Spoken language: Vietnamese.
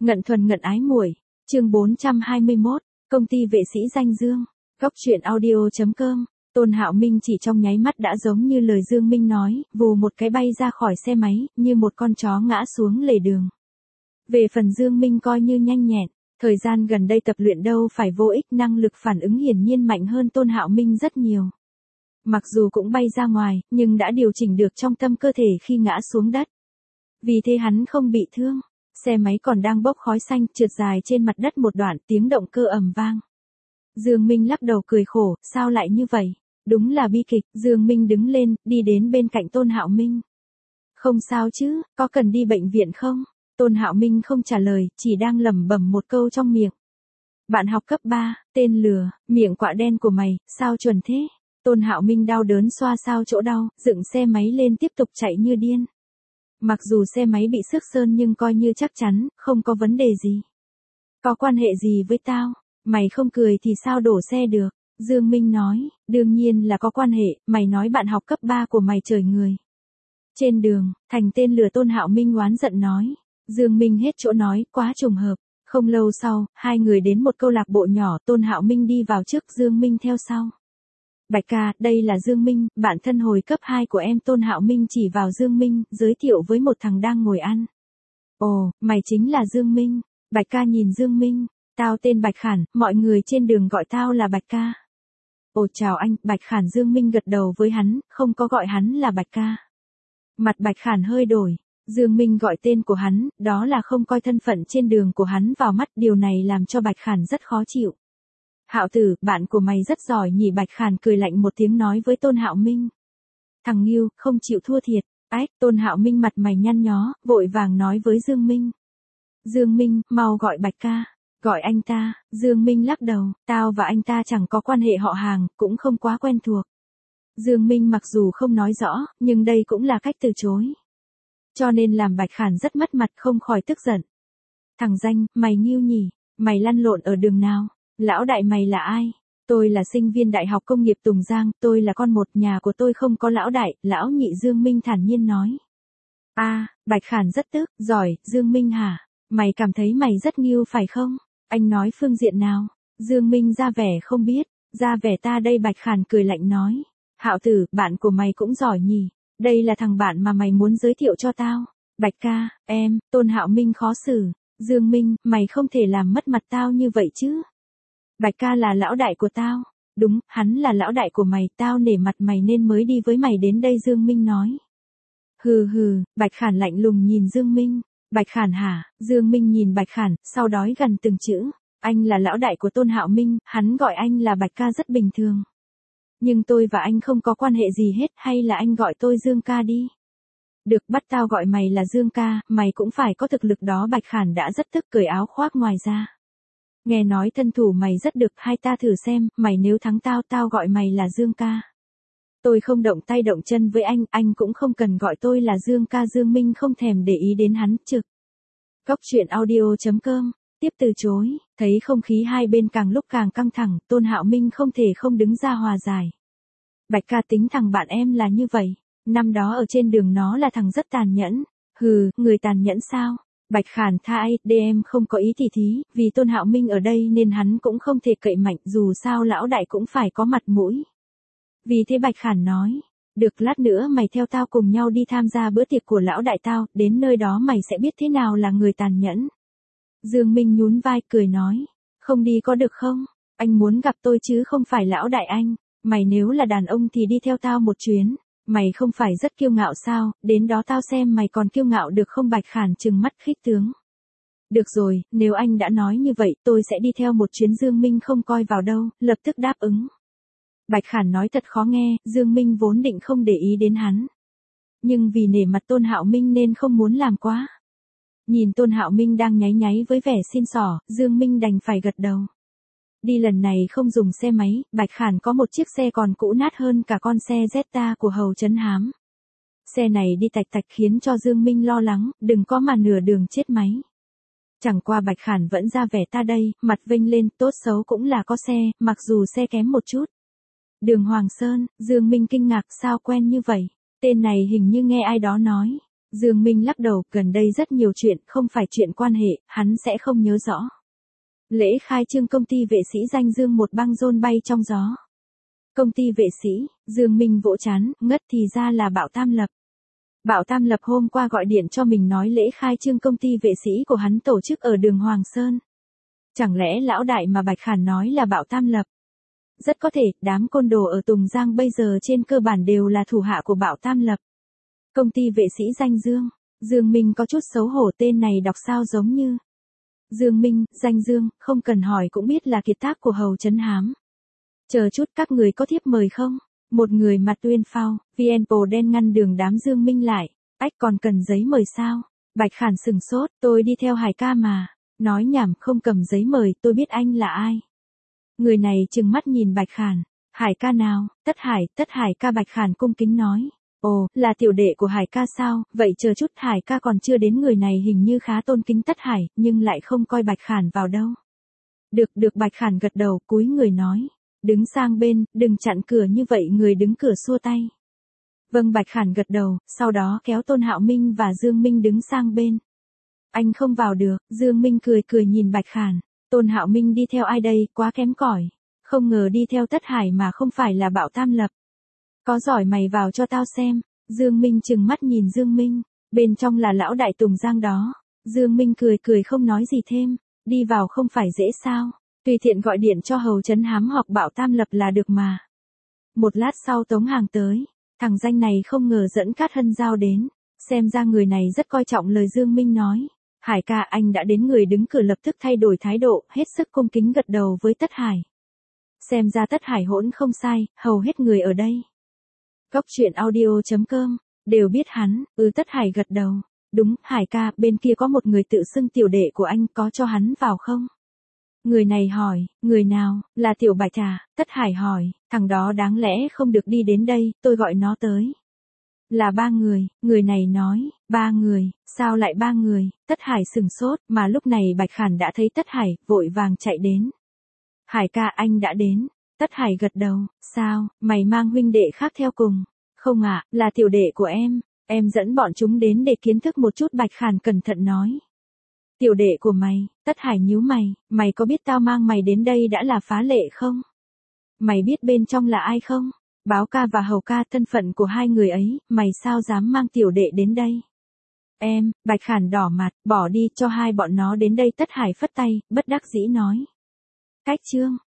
Ngận thuần ngận ái muội, chương 421, công ty vệ sĩ danh Dương, Cóc truyện audio.com. Tôn Hạo Minh chỉ trong nháy mắt đã giống như lời Dương Minh nói, vù một cái bay ra khỏi xe máy, như một con chó ngã xuống lề đường. Về phần Dương Minh coi như nhanh nhẹn, thời gian gần đây tập luyện đâu phải vô ích, năng lực phản ứng hiển nhiên mạnh hơn Tôn Hạo Minh rất nhiều. Mặc dù cũng bay ra ngoài, nhưng đã điều chỉnh được trong tâm cơ thể khi ngã xuống đất. Vì thế hắn không bị thương. Xe máy còn đang bốc khói xanh, trượt dài trên mặt đất một đoạn, tiếng động cơ ầm vang. Dương Minh lắc đầu cười khổ, sao lại như vậy? Đúng là bi kịch. Dương Minh đứng lên, đi đến bên cạnh Tôn Hạo Minh. Không sao chứ, có cần đi bệnh viện không? Tôn Hạo Minh không trả lời, chỉ đang lẩm bẩm một câu trong miệng. Bạn học cấp 3, tên lừa, miệng quạ đen của mày, sao chuẩn thế? Tôn Hạo Minh đau đớn xoa xao chỗ đau, dựng xe máy lên tiếp tục chạy như điên. Mặc dù xe máy bị xước sơn nhưng coi như chắc chắn, không có vấn đề gì. Có quan hệ gì với tao? Mày không cười thì sao đổ xe được? Dương Minh nói, đương nhiên là có quan hệ, mày nói bạn học cấp 3 của mày trời người. Trên đường, thành tên lừa. Tôn Hạo Minh oán giận nói. Dương Minh hết chỗ nói, quá trùng hợp. Không lâu sau, hai người đến một câu lạc bộ nhỏ, Tôn Hạo Minh đi vào trước, Dương Minh theo sau. Bạch ca, đây là Dương Minh, bạn thân hồi cấp 2 của em. Tôn Hạo Minh chỉ vào Dương Minh, giới thiệu với một thằng đang ngồi ăn. Ồ, mày chính là Dương Minh. Bạch ca nhìn Dương Minh, tao tên Bạch Khản, mọi người trên đường gọi tao là Bạch ca. Ồ chào anh, Bạch Khản. Dương Minh gật đầu với hắn, không có gọi hắn là Bạch ca. Mặt Bạch Khản hơi đổi. Dương Minh gọi tên của hắn, đó là không coi thân phận trên đường của hắn vào mắt, điều này làm cho Bạch Khản rất khó chịu. Hạo tử, bạn của mày rất giỏi nhỉ? Bạch Khản cười lạnh một tiếng nói với Tôn Hạo Minh. Thằng Nghiêu, không chịu thua thiệt. Ách, Tôn Hạo Minh mặt mày nhăn nhó, vội vàng nói với Dương Minh. Dương Minh, mau gọi Bạch ca. Gọi anh ta. Dương Minh lắc đầu, tao và anh ta chẳng có quan hệ họ hàng, cũng không quá quen thuộc. Dương Minh mặc dù không nói rõ, nhưng đây cũng là cách từ chối. Cho nên làm Bạch Khản rất mất mặt, không khỏi tức giận. Thằng danh, mày Nghiêu nhỉ? Mày lăn lộn ở đường nào? Lão đại mày là ai? Tôi là sinh viên Đại học Công nghiệp Tùng Giang, tôi là con một, nhà của tôi không có lão đại, lão nhị. Dương Minh thản nhiên nói. Bạch Khản rất tức, giỏi, Dương Minh hả? Mày cảm thấy mày rất Nghiêu phải không? Anh nói phương diện nào? Dương Minh ra vẻ không biết, ra vẻ ta đây. Bạch Khản cười lạnh nói. Hạo tử, bạn của mày cũng giỏi nhỉ? Đây là thằng bạn mà mày muốn giới thiệu cho tao. Bạch ca, em. Tôn Hạo Minh khó xử. Dương Minh, mày không thể làm mất mặt tao như vậy chứ. Bạch ca là lão đại của tao. Đúng, hắn là lão đại của mày, tao nể mặt mày nên mới đi với mày đến đây. Dương Minh nói. Hừ hừ. Bạch Khản lạnh lùng nhìn Dương Minh. Bạch Khản hả? Dương Minh nhìn Bạch Khản, sau đói gần từng chữ. Anh là lão đại của Tôn Hạo Minh, hắn gọi anh là Bạch ca rất bình thường. Nhưng tôi và anh không có quan hệ gì hết, hay là anh gọi tôi Dương ca đi. Được, bắt tao gọi mày là Dương ca, mày cũng phải có thực lực đó. Bạch Khản đã rất tức, cởi áo khoác ngoài ra. Nghe nói thân thủ mày rất được, hay ta thử xem, mày nếu thắng tao, tao gọi mày là Dương ca. Tôi không động tay động chân với anh cũng không cần gọi tôi là Dương ca. Dương Minh không thèm để ý đến hắn, trực. Cóc truyện audio.com, tiếp từ chối, thấy không khí hai bên càng lúc càng căng thẳng, Tôn Hạo Minh không thể không đứng ra hòa giải. Bạch ca, tính thằng bạn em là như vậy, năm đó ở trên đường nó là thằng rất tàn nhẫn. Hừ, người tàn nhẫn sao? Bạch Khản tha ai, em không có ý tỉ thí, vì Tôn Hạo Minh ở đây nên hắn cũng không thể cậy mạnh, dù sao lão đại cũng phải có mặt mũi. Vì thế Bạch Khản nói, được, lát nữa mày theo tao cùng nhau đi tham gia bữa tiệc của lão đại tao, đến nơi đó mày sẽ biết thế nào là người tàn nhẫn. Dương Minh nhún vai cười nói, không đi có được không? Anh muốn gặp tôi chứ không phải lão đại anh. Mày nếu là đàn ông thì đi theo tao một chuyến. Mày không phải rất kiêu ngạo sao? Đến đó tao xem mày còn kiêu ngạo được không? Bạch Khản trừng mắt khích tướng. Được rồi, nếu anh đã nói như vậy, tôi sẽ đi theo một chuyến. Dương Minh không coi vào đâu, lập tức đáp ứng. Bạch Khản nói thật khó nghe, Dương Minh vốn định không để ý đến hắn. Nhưng vì nể mặt Tôn Hạo Minh nên không muốn làm quá. Nhìn Tôn Hạo Minh đang nháy nháy với vẻ xin xỏ, Dương Minh đành phải gật đầu. Đi lần này không dùng xe máy, Bạch Khản có một chiếc xe còn cũ nát hơn cả con xe Jetta của Hầu Trấn Hám. Xe này đi tạch tạch khiến cho Dương Minh lo lắng, đừng có mà nửa đường chết máy. Chẳng qua Bạch Khản vẫn ra vẻ ta đây, mặt vênh lên, tốt xấu cũng là có xe, mặc dù xe kém một chút. Đường Hoàng Sơn, Dương Minh kinh ngạc, sao quen như vậy? Tên này hình như nghe ai đó nói. Dương Minh lắc đầu, gần đây rất nhiều chuyện, không phải chuyện quan hệ, hắn sẽ không nhớ rõ. Lễ khai trương công ty vệ sĩ danh Dương một băng rôn bay trong gió. Công ty vệ sĩ, Dương Minh vỗ chán, ngất thì ra là Bảo Tam Lập. Bảo Tam Lập hôm qua gọi điện cho mình nói lễ khai trương công ty vệ sĩ của hắn tổ chức ở đường Hoàng Sơn. Chẳng lẽ lão đại mà Bạch Khản nói là Bảo Tam Lập? Rất có thể, đám côn đồ ở Tùng Giang bây giờ trên cơ bản đều là thủ hạ của Bảo Tam Lập. Công ty vệ sĩ danh Dương. Dương Minh có chút xấu hổ, tên này đọc sao giống như. Dương Minh, danh Dương, không cần hỏi cũng biết là kiệt tác của Hầu Trấn Hám. Chờ chút, các người có thiếp mời không? Một người mặt uyên phao, VNPO đen ngăn đường đám Dương Minh lại. Ách, còn cần giấy mời sao? Bạch Khản sừng sốt, tôi đi theo Hải ca mà. Nói nhảm, không cầm giấy mời, tôi biết anh là ai. Người này trừng mắt nhìn Bạch Khản. Hải ca nào? Tất Hải ca. Bạch Khản cung kính nói. Ồ, là tiểu đệ của Hải ca sao? Vậy chờ chút, Hải ca còn chưa đến. Người này hình như khá tôn kính Tất Hải, nhưng lại không coi Bạch Khản vào đâu. Được Bạch Khản gật đầu, cúi người nói. Đứng sang bên, đừng chặn cửa như vậy. Người đứng cửa xua tay. Vâng, Bạch Khản gật đầu, sau đó kéo Tôn Hạo Minh và Dương Minh đứng sang bên. Anh không vào được. Dương Minh cười nhìn Bạch Khản. Tôn Hạo Minh đi theo ai đây, quá kém cỏi. Không ngờ đi theo Tất Hải mà không phải là Bảo Tam Lập. Có giỏi mày vào cho tao xem. Dương Minh trừng mắt nhìn Dương Minh. Bên trong là lão đại Tùng Giang đó. Dương Minh cười không nói gì thêm. Đi vào không phải dễ sao? Tùy tiện gọi điện cho Hầu Trấn Hám hoặc Bảo Tam Lập là được mà. Một lát sau Tống Hàng tới. Thằng danh này không ngờ dẫn Cát Hân Giao đến. Xem ra người này rất coi trọng lời Dương Minh nói. Hải ca, anh đã đến. Người đứng cửa lập tức thay đổi thái độ, hết sức cung kính gật đầu với Tất Hải. Xem ra Tất Hải hỗn không sai, hầu hết người ở đây. Góc truyện audio.com, đều biết hắn. Tất Hải gật đầu. Đúng, Hải ca, bên kia có một người tự xưng tiểu đệ của anh, có cho hắn vào không? Người này hỏi, người nào, là Tiểu Bạch à? Tất Hải hỏi, thằng đó đáng lẽ không được đi đến đây, tôi gọi nó tới. Là 3 người này nói, 3 người, sao lại 3 người? Tất Hải sừng sốt, mà lúc này Bạch Khản đã thấy Tất Hải, vội vàng chạy đến. Hải ca, anh đã đến. Tất Hải gật đầu, sao, mày mang huynh đệ khác theo cùng? Không ạ, là tiểu đệ của em dẫn bọn chúng đến để kiến thức một chút. Bạch Khản cẩn thận nói. Tiểu đệ của mày? Tất Hải nhíu mày có biết tao mang mày đến đây đã là phá lệ không? Mày biết bên trong là ai không? Báo ca và Hầu ca, thân phận của hai người ấy, mày sao dám mang tiểu đệ đến đây? Bạch Khản đỏ mặt, bỏ đi, cho hai bọn nó đến đây. Tất Hải phất tay, bất đắc dĩ nói. Cách chương.